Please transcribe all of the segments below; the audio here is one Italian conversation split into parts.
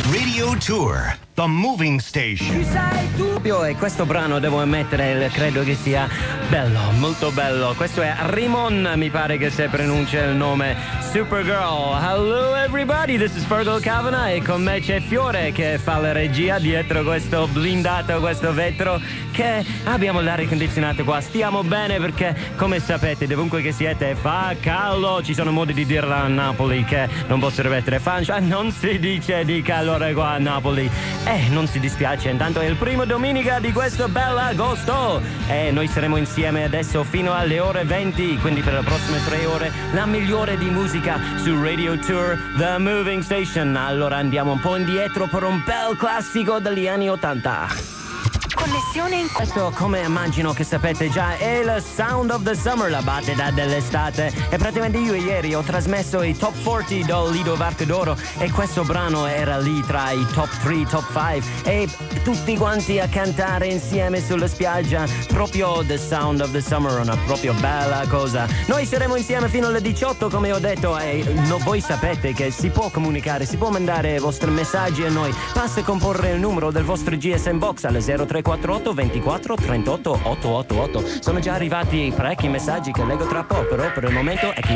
Radio Tour, The Moving Station. E questo brano, devo ammettere, credo che sia bello, molto bello. Questo è Rimon, mi pare che si pronuncia il nome, Supergirl. Hello everybody, this is Fergal Kavanagh e con me c'è Fiore che fa la regia dietro questo blindato, questo vetro, che abbiamo l'aria condizionata qua. Stiamo bene perché, come sapete, dovunque che siete fa caldo. Ci sono modi di dirla a Napoli che non posso ripetere. Non si dice di calore qua a Napoli. Non si dispiace, intanto è il primo domenica di questo bell'agosto e noi saremo insieme adesso fino alle ore 20, quindi per le prossime 3 ore la migliore di musica su Radio Tour The Moving Station. Allora andiamo un po' indietro per un bel classico degli anni 80. Connessione in questo, come immagino che sapete già, è il Sound of the Summer, la battita dell'estate. E praticamente io ieri ho trasmesso i Top 40 del Lido Varco d'Oro e questo brano era lì tra i Top 3, Top 5 e tutti quanti a cantare insieme sulla spiaggia. Proprio The Sound of the Summer, una proprio bella cosa. Noi saremo insieme fino alle 18 come ho detto e voi sapete che si può comunicare, si può mandare i vostri messaggi a noi. Basta comporre il numero del vostro GSM Box alle 0348 24 38 888. Sono già arrivati parecchi messaggi che leggo tra poco, però per il momento è chi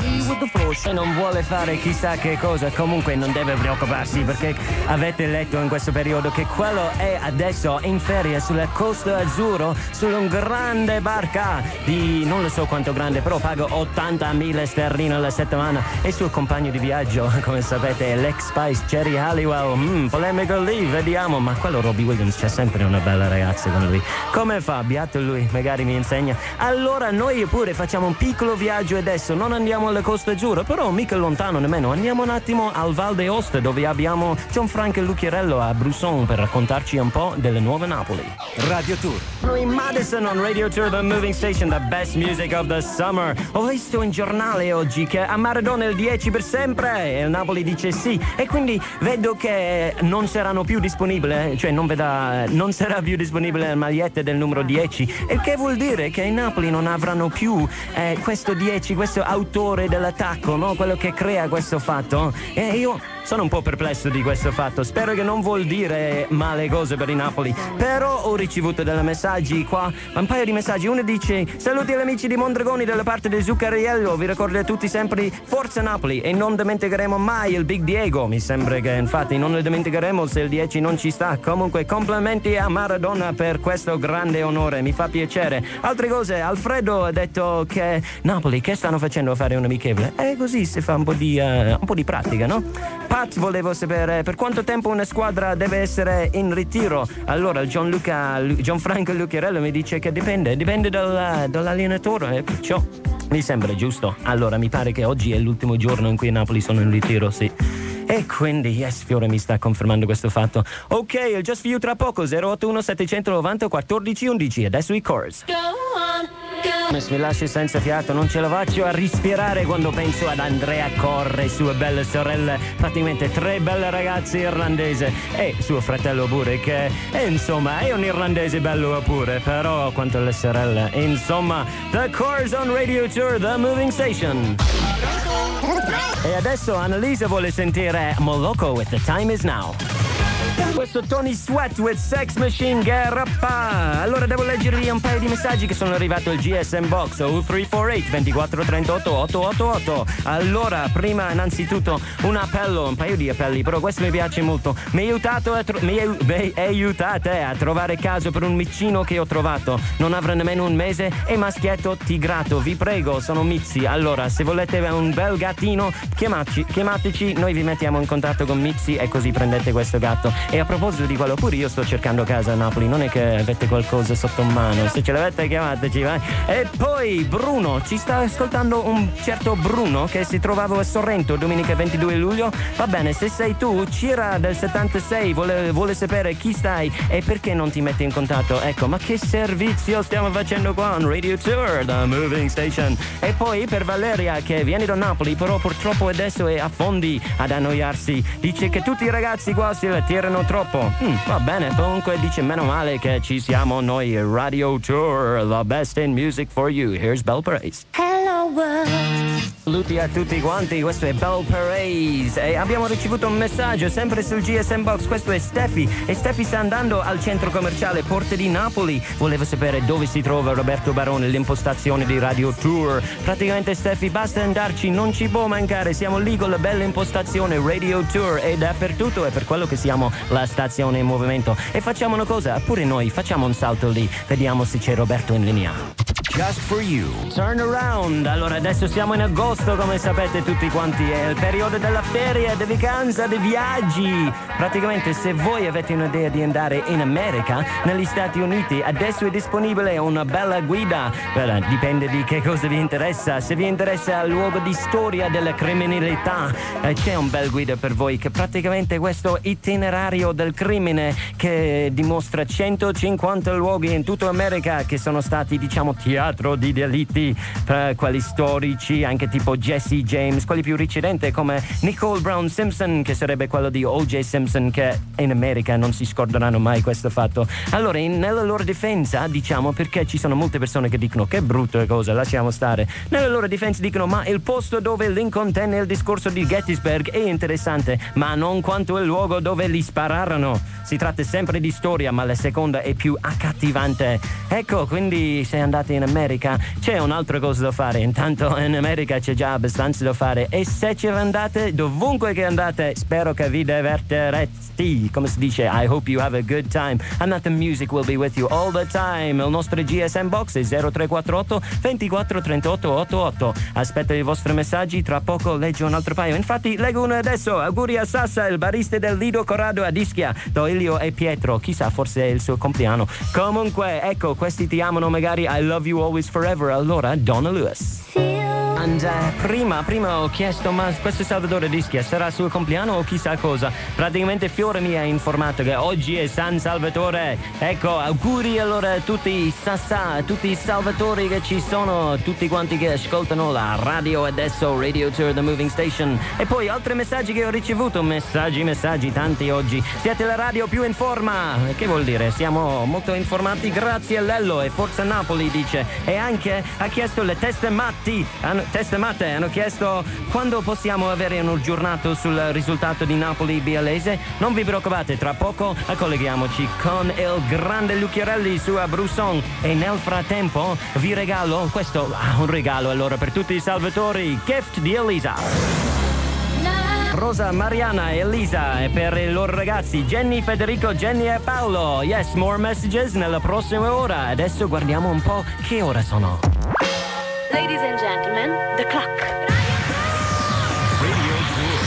se non vuole fare chissà che cosa, comunque non deve preoccuparsi perché avete letto in questo periodo che quello è adesso in ferie sulla Costa Azzurro, su un grande barca di non lo so quanto grande, però paga 80.000 sterline alla settimana e il suo compagno di viaggio, come sapete, è l'ex Spice Cherry Halliwell. Polemico lì, vediamo, ma quello Robbie Williams c'è sempre una bella ragazza con lui. Come fa? Beato lui, magari mi insegna. Allora noi pure facciamo un piccolo viaggio adesso, non andiamo alla Costa Azzurra, però mica lontano nemmeno, andiamo un attimo al Val d'Aosta dove abbiamo Gianfranco Lucchierello a Brusson per raccontarci un po' delle nuove Napoli. Radio Tour. Noi in Madison on Radio Tour The Moving Station, the best music of the summer. Ho visto in giornale oggi che a Maradona il 10 per sempre e il Napoli dice sì e quindi vedo che non saranno più disponibili, cioè non sarà più disponibile la maglietta del numero 10, il che vuol dire che i Napoli non avranno più questo 10, questo autore dell'attacco, no? Quello che crea questo fatto. E io sono un po' perplesso di questo fatto, spero che non vuol dire male cose per i Napoli, però ho ricevuto dei messaggi qua, un paio di messaggi. Uno dice: saluti agli amici di Mondragoni dalla parte di Zuccariello, vi ricordo a tutti sempre Forza Napoli e non dimenticheremo mai il Big Diego. Mi sembra che infatti non lo dimenticheremo se il 10 non ci sta. Comunque complimenti a Maradona per questo grande onore, mi fa piacere. Altre cose, Alfredo ha detto che Napoli che stanno facendo a fare un amichevole e così si fa un po' di pratica, no? Pat, volevo sapere per quanto tempo una squadra deve essere in ritiro. Allora Gianfranco Lucchierello mi dice che dipende dall'allenatore e perciò mi sembra giusto. Allora mi pare che oggi è l'ultimo giorno in cui i Napoli sono in ritiro, sì. E quindi, yes, Fiore mi sta confermando questo fatto. Ok, il Just For You tra poco, 081 790 1411. Adesso i Cores. Mi lasci senza fiato, non ce la faccio a respirare quando penso ad Andrea Corre, sue belle sorelle, praticamente 3 belle ragazze irlandesi e suo fratello pure che, insomma, è un irlandese bello pure, però quanto alle sorelle, insomma, The Cores on Radio Tour, The Moving Station. E adesso Annalisa vuole sentire Moloko with The Time Is Now. Questo Tony Sweat with Sex Machine Garappa. Allora devo leggervi un paio di messaggi che sono arrivati al GSM Box 0348 24 38 888. Allora prima innanzitutto un paio di appelli, però questo mi piace molto. Mi aiutate a trovare casa per un micino che ho trovato, non avrà nemmeno un mese, è maschietto tigrato, vi prego, sono Mizzi. Allora se volete un bel gattino chiamateci, noi vi mettiamo in contatto con Mizzi e così prendete questo gatto. E a proposito di quello, pure io sto cercando casa a Napoli, non è che avete qualcosa sotto mano, se ce l'avete chiamateci, vai. E poi Bruno, ci sta ascoltando un certo Bruno che si trovava a Sorrento domenica 22 luglio, va bene, se sei tu, Cira del 76 vuole sapere chi stai e perché non ti metti in contatto. Ecco, ma che servizio stiamo facendo qua on Radio Tour, The Moving Station. E poi per Valeria che viene da Napoli, però purtroppo adesso è a Fondi ad annoiarsi, dice che tutti i ragazzi qua si la tirano troppo. Va bene, comunque dice meno male che ci siamo noi, Radio Tour, the best in music for you. Here's Bell Praise. Hello Saluti a tutti quanti, questo è Bell Perez e abbiamo ricevuto un messaggio sempre sul GSM Box. Questo è Steffi e Steffi sta andando al centro commerciale Porte di Napoli. Volevo sapere dove si trova Roberto Barone, l'impostazione di Radio Tour. Praticamente Steffi, basta andarci, non ci può mancare, siamo lì con la bella impostazione Radio Tour e dappertutto è per quello che siamo la stazione in movimento. E facciamo una cosa, pure noi facciamo un salto lì, vediamo se c'è Roberto in linea. Just for you. Turn around. Allora adesso siamo in agosto, come sapete tutti quanti, è il periodo della ferie, di vacanza, di viaggi. Praticamente se voi avete un'idea di andare in America, negli Stati Uniti, adesso è disponibile una bella guida. Dipende di che cosa vi interessa. Se vi interessa il luogo di storia della criminalità, c'è un bel guida per voi che praticamente questo itinerario del crimine che dimostra 150 luoghi in tutta America che sono stati, diciamo, teatro di delitti, quelli storici, anche tipo Jesse James, quelli più recenti come Nicole Brown Simpson, che sarebbe quello di O.J. Simpson, che in America non si scorderanno mai questo fatto. Allora, nella loro difensa, diciamo, perché ci sono molte persone che dicono che brutta cosa, lasciamo stare. Nella loro difensa dicono, ma il posto dove Lincoln tenne il discorso di Gettysburg è interessante, ma non quanto il luogo dove li spararono. Si tratta sempre di storia, ma la seconda è più accattivante. Ecco, quindi se andate in America c'è un'altra cosa da fare. Intanto in America c'è già abbastanza da fare e se ci andate, dovunque che andate, spero che vi divertirete. Come si dice, I hope you have a good time and that the music will be with you all the time. Il nostro GSM Box è 0348 24 38 88. Aspetto i vostri messaggi, tra poco leggo un altro paio. Infatti leggo uno adesso. Auguri a Sassa, il barista del Lido Corrado a Ischia, Doilio e Pietro. Chissà, forse è il suo compleanno. Comunque, ecco, questi ti amano magari. I love you always forever. Allora, Donna Lewis. And, prima ho chiesto, ma questo Salvatore d'Ischia sarà il suo compleanno o chissà cosa? Praticamente Fiore mi ha informato che oggi è San Salvatore. Ecco, auguri allora a tutti i Sassà, a tutti i Salvatori che ci sono, tutti quanti che ascoltano la radio adesso, Radio Tour, The Moving Station. E poi altri messaggi che ho ricevuto, messaggi tanti oggi. Siete la radio più in forma. Che vuol dire? Siamo molto informati grazie a Lello e Forza Napoli, dice. E anche ha chiesto le teste matte hanno chiesto quando possiamo avere un aggiornato sul risultato di Napoli-Bialese. Non vi preoccupate, tra poco colleghiamoci con il grande Lucchiarelli su Abruzon e nel frattempo vi regalo questo, un regalo allora per tutti i salvatori, Gift di Elisa. Rosa, Mariana, Elisa e per i loro ragazzi Jenny, Federico, Jenny e Paolo. Yes, more messages nella prossima ora. Adesso guardiamo un po' che ora sono. Ladies and gentlemen, the clock. Radio Tour.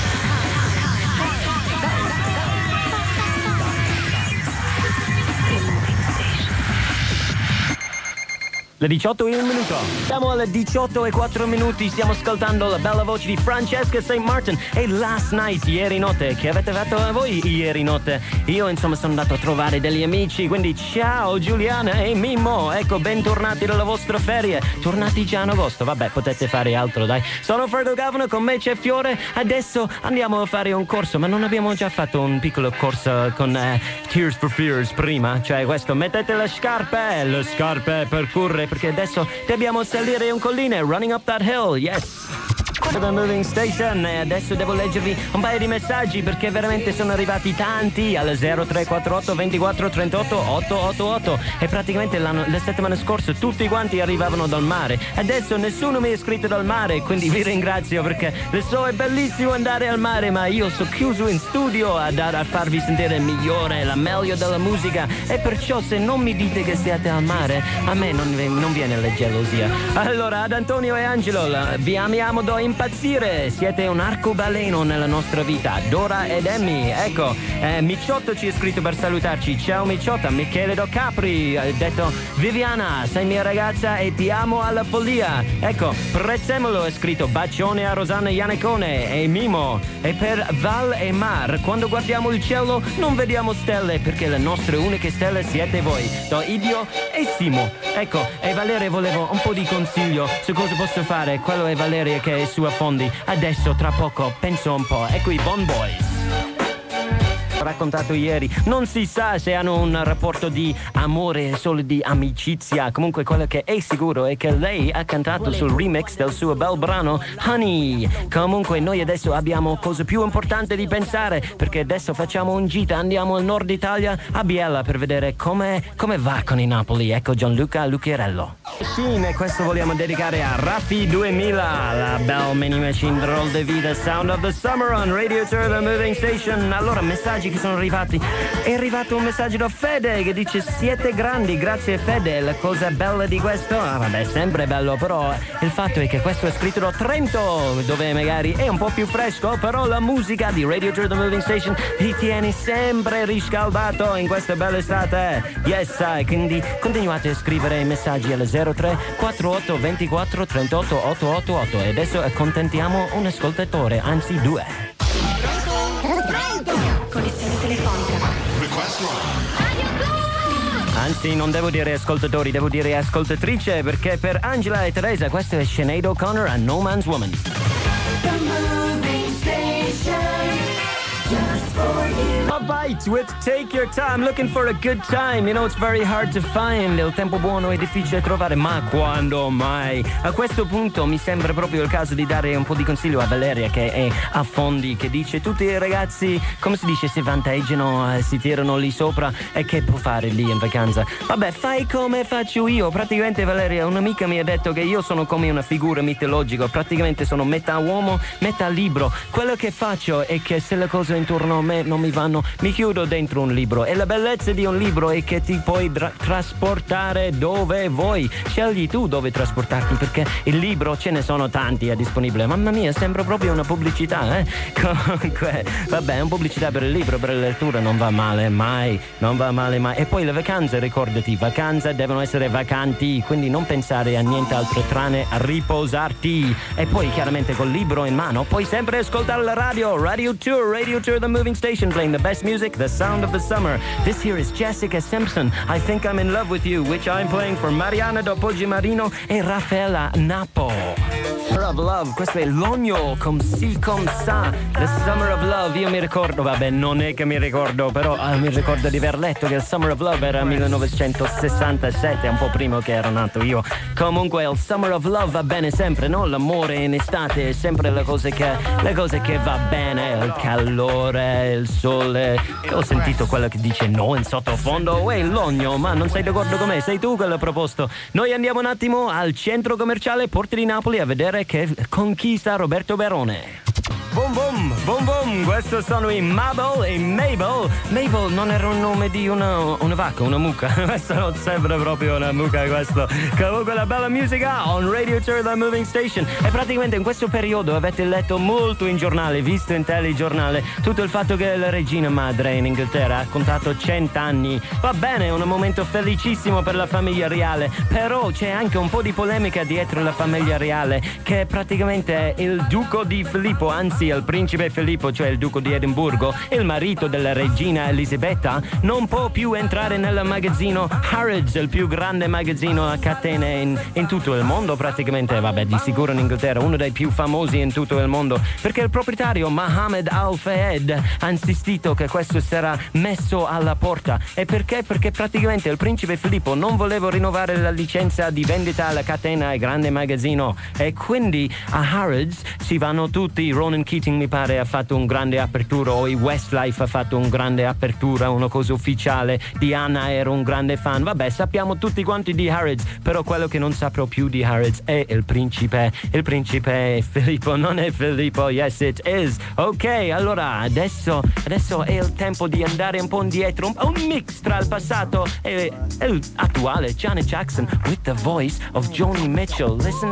Le 18 in un minuto. Siamo alle 18 e 4 minuti. Stiamo ascoltando la bella voce di Francesca St. Martin e Last Night, ieri notte. Che avete fatto voi ieri notte? Io insomma sono andato a trovare degli amici, quindi ciao Giuliana e Mimmo. Ecco, bentornati dalla vostra ferie. Tornati già in agosto, vabbè, potete fare altro, dai. Sono Ferdo Gavano, con me c'è Fiore. Adesso andiamo a fare un corso, ma non abbiamo già fatto un piccolo corso con Tears for Fears prima? Cioè questo, mettete le scarpe per correre, perché adesso dobbiamo salire un colline, running up that hill, yes. The Moving Station. E adesso devo leggervi un paio di messaggi perché veramente sono arrivati tanti al 0348 24 38 888 e praticamente la settimana scorsa tutti quanti arrivavano dal mare. Adesso nessuno mi ha iscritto dal mare, quindi vi ringrazio perché lo so, è bellissimo andare al mare, ma io sono chiuso in studio a farvi sentire il migliore, la meglio della musica, e perciò se non mi dite che siete al mare a me non viene la gelosia. Allora, ad Antonio e Angelo, vi amiamo da impazzire, siete un arcobaleno nella nostra vita. Dora ed Emmy, ecco, Micciotto ci è scritto per salutarci. Ciao Micciotta. Michele Do Capri ha detto: Viviana, sei mia ragazza e ti amo alla follia. Ecco, Prezzemolo è scritto: bacione a Rosanna Iannecone e Mimo. E per Val e Mar, quando guardiamo il cielo non vediamo stelle, perché le nostre uniche stelle siete voi. Do Idio e Simo. Ecco, e Valeria volevo un po' di consiglio su cosa posso fare. Quello è Valeria che è su a fondi. Adesso tra poco penso un po'. Ecco i Bon Boys. raccontato ieri. Non si sa se hanno un rapporto di amore, solo di amicizia. Comunque quello che è sicuro è che lei ha cantato sul remix del suo bel brano Honey. Comunque noi adesso abbiamo cose più importanti di pensare, perché adesso facciamo un gita, andiamo al nord Italia, a Biella, per vedere come va con i Napoli. Ecco Gianluca Luccherello. E questo vogliamo dedicare a Raffi 2000, la Bell Mini Machine Roll the Vida, Sound of the Summer on Radio Tour, the Moving Station. Allora, messaggi che sono arrivati. È arrivato un messaggio da Fede che dice: siete grandi, grazie Fede. La cosa bella di questo, vabbè, sempre bello, però il fatto è che questo è scritto da Trento, dove magari è un po' più fresco, però la musica di Radio Tour, the Moving Station ti tieni sempre riscaldato in questa bella estate. Yes, quindi continuate a scrivere i messaggi alla 03 48 24 38 888 e adesso accontentiamo un ascoltatore, anzi due. Connessione telefonica. Anzi, non devo dire ascoltatori, devo dire ascoltatrice, perché per Angela e Teresa questo è Sinead O'Connor a No Man's Woman. The Moving Station, just for you. A bite with Take Your Time, looking for a good time. You know, it's very hard to find. Il tempo buono è difficile trovare, ma quando mai? A questo punto mi sembra proprio il caso di dare un po' di consiglio a Valeria, che è a Fondi, che dice: tutti i ragazzi, come si dice, si vanteggiano, si tirano lì sopra, e che può fare lì in vacanza? Vabbè, fai come faccio io. Praticamente, Valeria, un'amica mi ha detto che io sono come una figura mitologica, praticamente sono metà uomo, metà libro. Quello che faccio è che se le cose intorno a me non mi vanno, mi chiudo dentro un libro, e la bellezza di un libro è che ti puoi trasportare dove vuoi. Scegli tu dove trasportarti, perché il libro ce ne sono tanti a disponibile. Mamma mia, sembra proprio una pubblicità, Comunque, vabbè, una pubblicità per il libro, per la lettura non va male mai, non va male mai. E poi le vacanze, ricordati, vacanze devono essere vacanti, quindi non pensare a nient'altro tranne a riposarti. E poi chiaramente col libro in mano puoi sempre ascoltare la radio, Radio Tour, the Moving Station, playing the best music, the sound of the summer. This here is Jessica Simpson, I Think I'm in Love with You, which I'm playing for Mariana da Poggimarino e Raffaella Napo. Summer of Love, questo è l'ogno, com si com sa, the Summer of Love. Io mi ricordo, vabbè, non è che mi ricordo, però mi ricordo di aver letto che il Summer of Love era 1967, un po' prima che ero nato io. Comunque il Summer of Love va bene sempre, no? L'amore in estate è sempre le cose che va bene, il calore, il sole. Ho sentito quello che dice no in sottofondo. Uè, l'ogno, ma non sei d'accordo con me? Sei tu quello proposto. Noi andiamo un attimo al centro commerciale Porti di Napoli a vedere che conquista Roberto Verone. Boom boom, boom boom, questo sono i Mabel e Mabel. Mabel non era un nome di una vacca, una mucca. Questo non sembra proprio una mucca, questo. Comunque la bella musica on Radio Tour, the Moving Station. E praticamente in questo periodo avete letto molto in giornale, visto in telegiornale, tutto il fatto che la regina madre in Inghilterra ha contato 100 anni. Va bene, è un momento felicissimo per la famiglia reale, però c'è anche un po' di polemica dietro la famiglia reale, che praticamente il duco di Filippo, anzi il principe Filippo, cioè il duco di Edimburgo, il marito della regina Elisabetta, non può più entrare nel magazzino Harrods, il più grande magazzino a catene in tutto il mondo praticamente, vabbè, di sicuro in Inghilterra, uno dei più famosi in tutto il mondo, perché il proprietario Mohammed Al Fayed ha insistito che questo sarà messo alla porta. E perché? Perché praticamente il principe Filippo non voleva rinnovare la licenza di vendita alla catena e grande magazzino, e quindi a Harrods si vanno tutti. Ronan Keating mi pare ha fatto un grande apertura, o i Westlife ha fatto un grande apertura, una cosa ufficiale. Diana era un grande fan, vabbè, sappiamo tutti quanti di Harrods, però quello che non saprò più di Harrods è il principe Filippo, non è Filippo. Yes it is. Ok, allora adesso è il tempo di andare un po' indietro, un mix tra il passato e l'attuale. Janet Jackson with the voice of Joni Mitchell. Listen.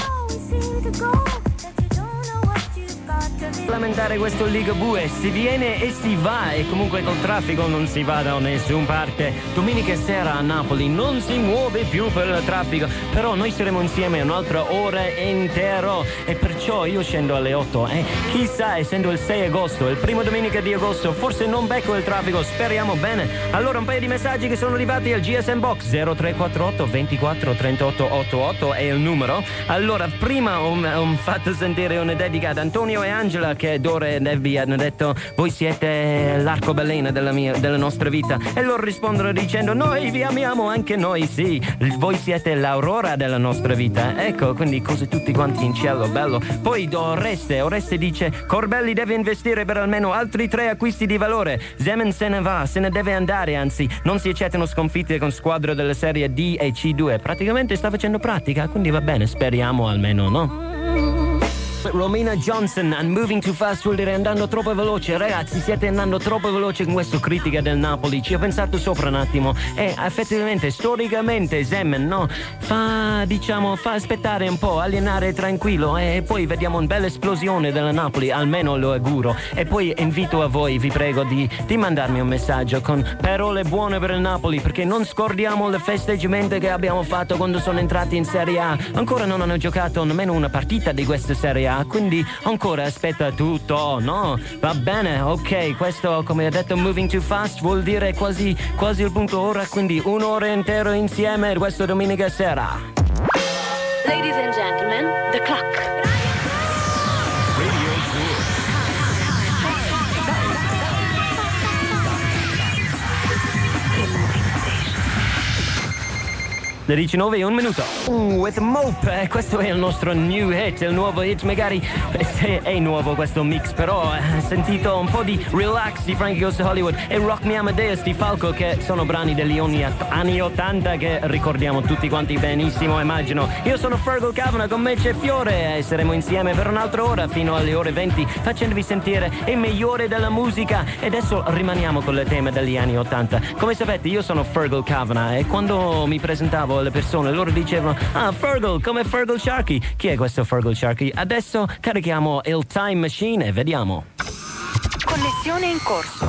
Lamentare questo Ligabue, si viene e si va, e comunque col traffico non si va da nessuna parte. Domenica sera a Napoli non si muove più per il traffico, però noi saremo insieme un'altra ora intero, e perciò io scendo alle 8. Chissà, essendo il 6 agosto, il primo domenica di agosto, forse non becco il traffico, speriamo bene. Allora un paio di messaggi che sono arrivati al GSM Box 0348 24 38 88 è il numero. Allora prima ho fatto sentire una dedica ad Antonio e Angela Angela che Dora e Debbie hanno detto voi siete l'arcobaleno della nostra vita, e loro rispondono dicendo noi vi amiamo anche noi, sì, voi siete l'aurora della nostra vita. Ecco, quindi cose tutti quanti in cielo, bello. Poi Oreste dice Corbelli deve investire per almeno altri 3 acquisti di valore. Zeman se ne deve andare, anzi non si accettano sconfitte con squadre delle serie D e C2. Praticamente sta facendo pratica, quindi va bene, speriamo almeno, no? Romina Johnson, and moving too fast vuol dire andando troppo veloce. Ragazzi, siete andando troppo veloce con questa critica del Napoli. Ci ho pensato sopra un attimo e effettivamente storicamente Zeman, no, fa aspettare un po', allenare tranquillo, e poi vediamo una bella esplosione della Napoli, almeno lo auguro. E poi invito a voi, vi prego di mandarmi un messaggio con parole buone per il Napoli, perché non scordiamo il festeggiamento che abbiamo fatto quando sono entrati in Serie A. Ancora non hanno giocato nemmeno una partita di questa Serie A, quindi ancora aspetta tutto, no? Va bene, ok, questo come ho detto moving too fast vuol dire quasi il punto ora, quindi un'ora intera insieme questa domenica sera. Ladies and gentlemen, the clock. Le 19 e un minuto. With Mope, questo è il nostro new hit, il nuovo hit, magari è nuovo questo mix, però sentito un po' di Relax di Frankie Goes to Hollywood e Rock Me Amadeus di Falco, che sono brani degli anni 80 che ricordiamo tutti quanti benissimo, immagino. Io sono Fergal Kavanagh, con me c'è Fiore e saremo insieme per un'altra ora fino alle ore 20 facendovi sentire il migliore della musica. E adesso rimaniamo con il tema degli anni 80. Come sapete, io sono Fergal Kavanagh e quando mi presentavo alle persone loro dicevano Fergal, come Fergal Sharkey. Chi è questo Fergal Sharkey? Adesso carichiamo il Time Machine e vediamo. Connessione in corso.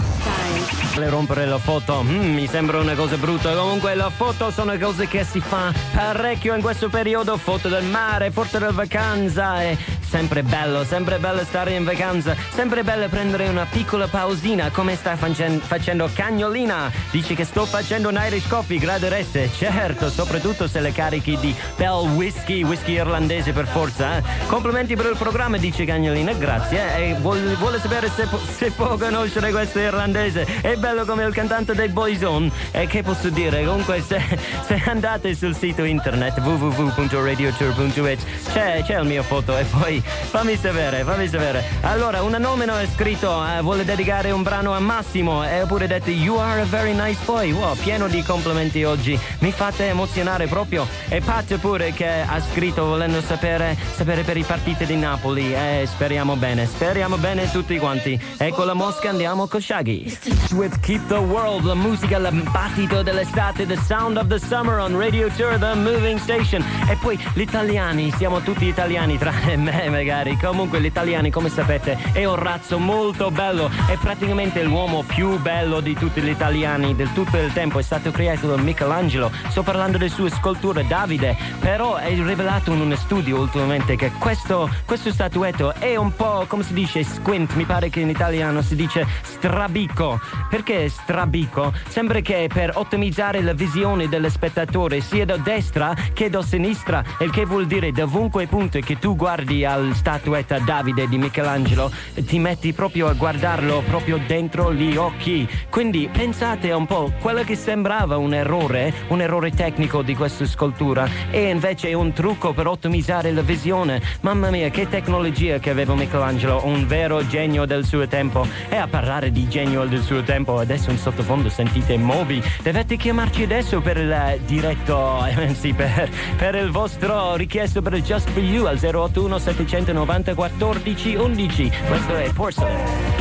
Le rompere la foto mi sembra una cosa brutta. Comunque la foto sono cose che si fa parecchio in questo periodo. Foto del mare, foto della vacanza. È sempre bello stare in vacanza. Sempre bello prendere una piccola pausina, come sta facendo Cagnolina. Dice che sto facendo un Irish coffee, gradireste? Certo, soprattutto se le carichi di bel whisky irlandese per forza. Complimenti per il programma, dice Cagnolina, grazie. E vuole sapere se può conoscere questo irlandese. È bello come il cantante dei Boyzone. E che posso dire? Comunque se andate sul sito internet www.radiotour.it c'è il mio foto, e poi fammi sapere. Allora, una nomina è scritto vuole dedicare un brano a Massimo, e oppure detto you are a very nice boy. Wow, pieno di complimenti oggi, mi fate emozionare proprio. E Pat pure che ha scritto volendo sapere per i partiti di Napoli. Speriamo bene tutti quanti. Ecco la mosca, andiamo con Shaggy with Keep the World, la musica, il battito dell'estate, the sound of the summer on Radio Tour, the moving station. E poi gli italiani, siamo tutti italiani tranne me magari. Comunque gli italiani, come sapete, è un razzo molto bello, è praticamente l'uomo più bello di tutti gli italiani del tutto il tempo. È stato creato da Michelangelo. Sto parlando delle sue sculture Davide, però è rivelato in uno studio ultimamente che questo statuetto è un po', come si dice, squint, mi pare che in italiano si dice strabicco. Perché strabicco? Sembra che per ottimizzare la visione dello spettatore sia da destra che da sinistra, il che vuol dire dovunque punto che tu guardi al statuetta Davide di Michelangelo ti metti proprio a guardarlo proprio dentro gli occhi. Quindi pensate un po', quello che sembrava un errore tecnico di questa scultura è invece un trucco per ottimizzare la visione. Mamma mia, che tecnologia che aveva Michelangelo, un vero genio del suo tempo. E a parlare di genio del suo tempo, adesso in sottofondo sentite Moby. Dovete chiamarci adesso per il diretto, sì, per il vostro richiesto per il Just For You al 081 790 14 11. Questo è Porcelain.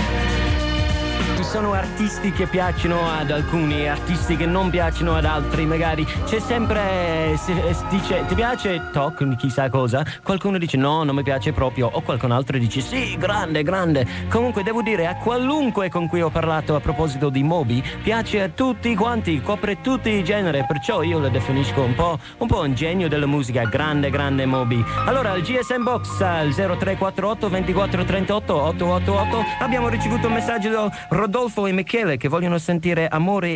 Ci sono artisti che piacciono ad alcuni, artisti che non piacciono ad altri, magari c'è sempre, dice ti piace Tok, chissà cosa, qualcuno dice no, non mi piace proprio, o qualcun altro dice sì, grande. Comunque devo dire, a qualunque con cui ho parlato a proposito di Moby piace a tutti quanti, copre tutti i generi, perciò io lo definisco un po' un genio della musica, grande Moby. Allora al GSM Box al 0348 24 38 888 abbiamo ricevuto un messaggio da Rodolfo e Michele che vogliono sentire Amore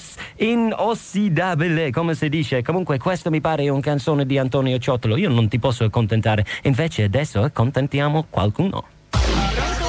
inossidabile, come si dice. Comunque questo mi pare un canzone di Antonio Ciottolo. Io non ti posso accontentare, invece adesso accontentiamo qualcuno.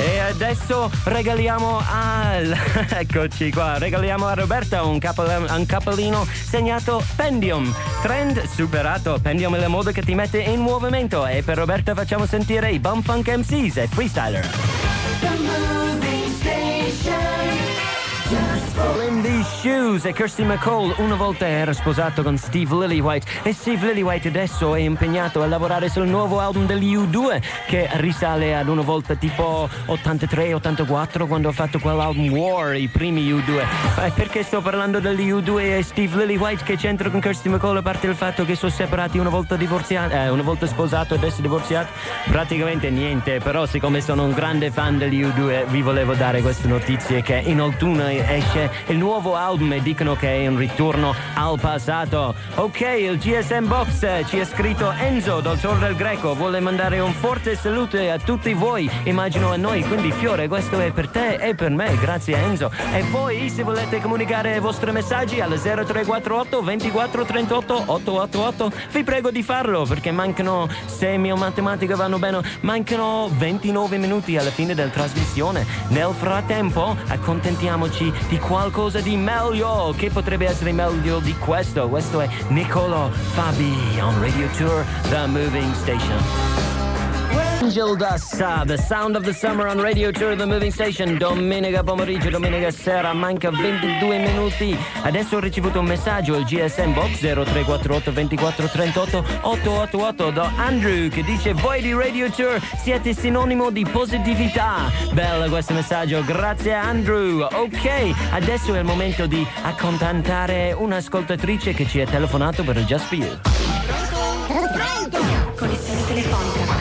E adesso regaliamo eccoci qua, regaliamo a Roberta un cappellino segnato Pendium. Trend superato, Pendium è la moda che ti mette in movimento. E per Roberta facciamo sentire i Bumfunk MCs e Freestyler. The moving station. Just for In These Shoes e Kirsty MacColl una volta era sposato con Steve Lillywhite e Steve Lillywhite adesso è impegnato a lavorare sul nuovo album degli U2 che risale ad una volta tipo 83-84 quando ha fatto quell'album War, i primi U2. Perché sto parlando degli U2 e Steve Lillywhite? Che c'entra con Kirsty MacColl a parte il fatto che sono separati una volta una volta sposato e adesso divorziato? Praticamente niente, però siccome sono un grande fan degli U2 vi volevo dare queste notizie che in autunno esce il nuovo album e dicono che è un ritorno al passato. Ok, il GSM Box ci ha scritto Enzo dal Tor del Greco, vuole mandare un forte saluto a tutti voi, immagino a noi, quindi Fiore, questo è per te e per me, grazie Enzo. E voi se volete comunicare i vostri messaggi al 0348 24 38 888 vi prego di farlo perché mancano, se mia matematica vanno bene, mancano 29 minuti alla fine della trasmissione. Nel frattempo accontentiamoci di qualcosa di meglio. Che potrebbe essere meglio di questo? Questo è Niccolo Fabi on Radio Tour, The Moving Station. Angel Dust, The Sound of the Summer on Radio Tour, The Moving Station. Domenica pomeriggio, domenica sera, manca 22 minuti. Adesso ho ricevuto un messaggio al GSM Box 0348 24 38 888 da Andrew che dice: voi di Radio Tour siete sinonimo di positività. Bello questo messaggio, grazie Andrew. Ok, adesso è il momento di accontentare un'ascoltatrice che ci ha telefonato per il Just For You. Connessione telefonica.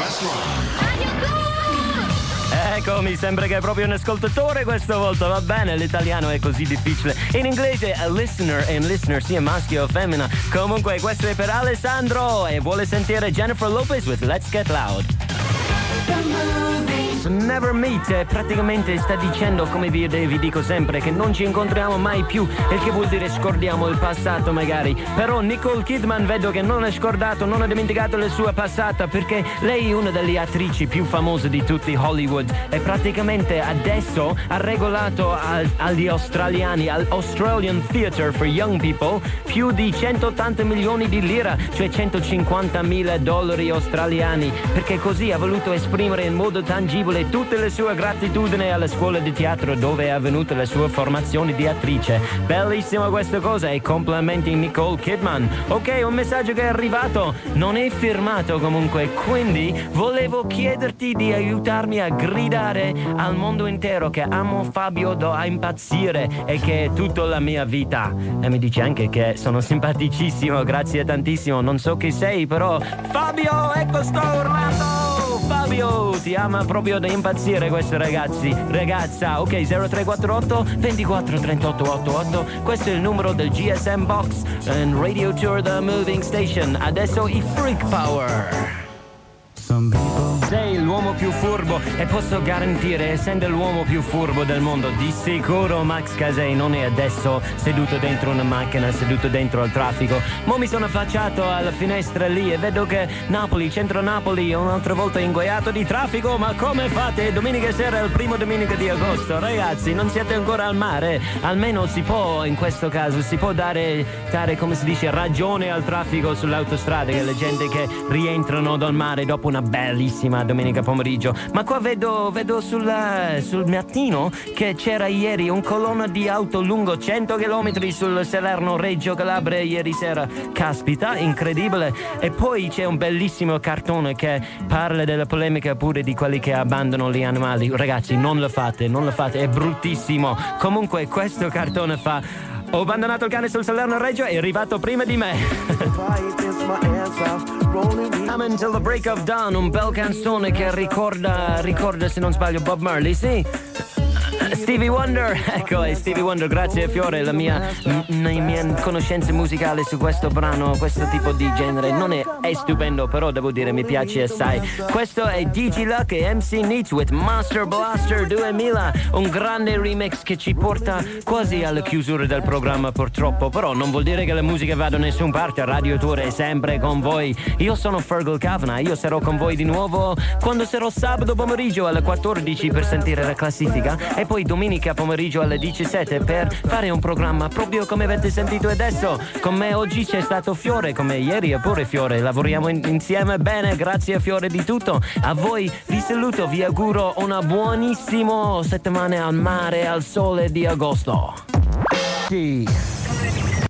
Ecco, mi sembra che è proprio un ascoltatore questa volta, va bene, l'italiano è così difficile. In inglese listener e listener sia maschio o femmina. Comunque questo è per Alessandro e vuole sentire Jennifer Lopez with Let's Get Loud. the moving Never meet praticamente sta dicendo, come vi dico sempre, che non ci incontriamo mai più, il che vuol dire scordiamo il passato magari. Però Nicole Kidman vedo che non ha scordato, non ha dimenticato la sua passata, perché lei è una delle attrici più famose di tutti Hollywood e praticamente adesso ha regolato agli australiani, all'Australian Theatre for Young People, più di 180 milioni di lira, cioè 150.000 dollari australiani, perché così ha voluto esprimere in modo tangibile tutte le sue gratitudini alla scuola di teatro dove è avvenuta la sua formazione di attrice. Bellissima questa cosa e complimenti Nicole Kidman. Ok, un messaggio che è arrivato, non è firmato comunque, quindi volevo chiederti di aiutarmi a gridare al mondo intero che amo Fabio da impazzire e che è tutta la mia vita. E mi dice anche che sono simpaticissimo, grazie tantissimo, non so chi sei però Fabio, ecco sto urlando! Fabio ti ama proprio da impazzire questo ragazza. Ok, 0348 24 38 88, questo è il numero del GSM Box and Radio Tour The Moving Station. Adesso i Freak Power. Sei l'uomo più furbo e posso garantire, essendo l'uomo più furbo del mondo, di sicuro Max Casey non è adesso seduto dentro una macchina, seduto dentro al traffico. Mo mi sono affacciato alla finestra lì e vedo che Napoli, centro Napoli, è un'altra volta ingoiato di traffico. Ma come fate? Domenica sera è il primo domenica di agosto, ragazzi, non siete ancora al mare? Almeno si può, in questo caso, si può dare come si dice, ragione al traffico sull'autostrada, che la gente che rientrano dal mare dopo una bellissima domenica pomeriggio. Ma qua vedo sul mattino che c'era ieri un colonna di auto lungo 100 km sul Salerno-Reggio Calabria ieri sera. Caspita, incredibile. E poi c'è un bellissimo cartone che parla della polemica pure di quelli che abbandonano gli animali. Ragazzi, non lo fate, è bruttissimo. Comunque questo cartone fa: ho abbandonato il cane sul Salerno-Reggio e è arrivato prima di me. I'm Until the Break of Dawn, un bel canzone che ricorda se non sbaglio Bob Marley, sì. Stevie Wonder, ecco, è Stevie Wonder, grazie Fiore, le mie conoscenze musicali su questo brano, questo tipo di genere non è stupendo, però devo dire mi piace assai. Questo è DJ Luck e MC Neats with Master Blaster 2000, un grande remix che ci porta quasi alla chiusura del programma purtroppo, però non vuol dire che la musica va da nessun parte. Radio Tour è sempre con voi. Io sono Fergal Kavanagh, io sarò con voi di nuovo quando sarò sabato pomeriggio alle 14 per sentire la classifica e poi domenica pomeriggio alle 17 per fare un programma proprio come avete sentito adesso. Con me oggi c'è stato Fiore, come ieri è pure Fiore, lavoriamo insieme bene, grazie a Fiore di tutto. A voi vi saluto, vi auguro una buonissima settimana al mare, al sole di agosto. Sì.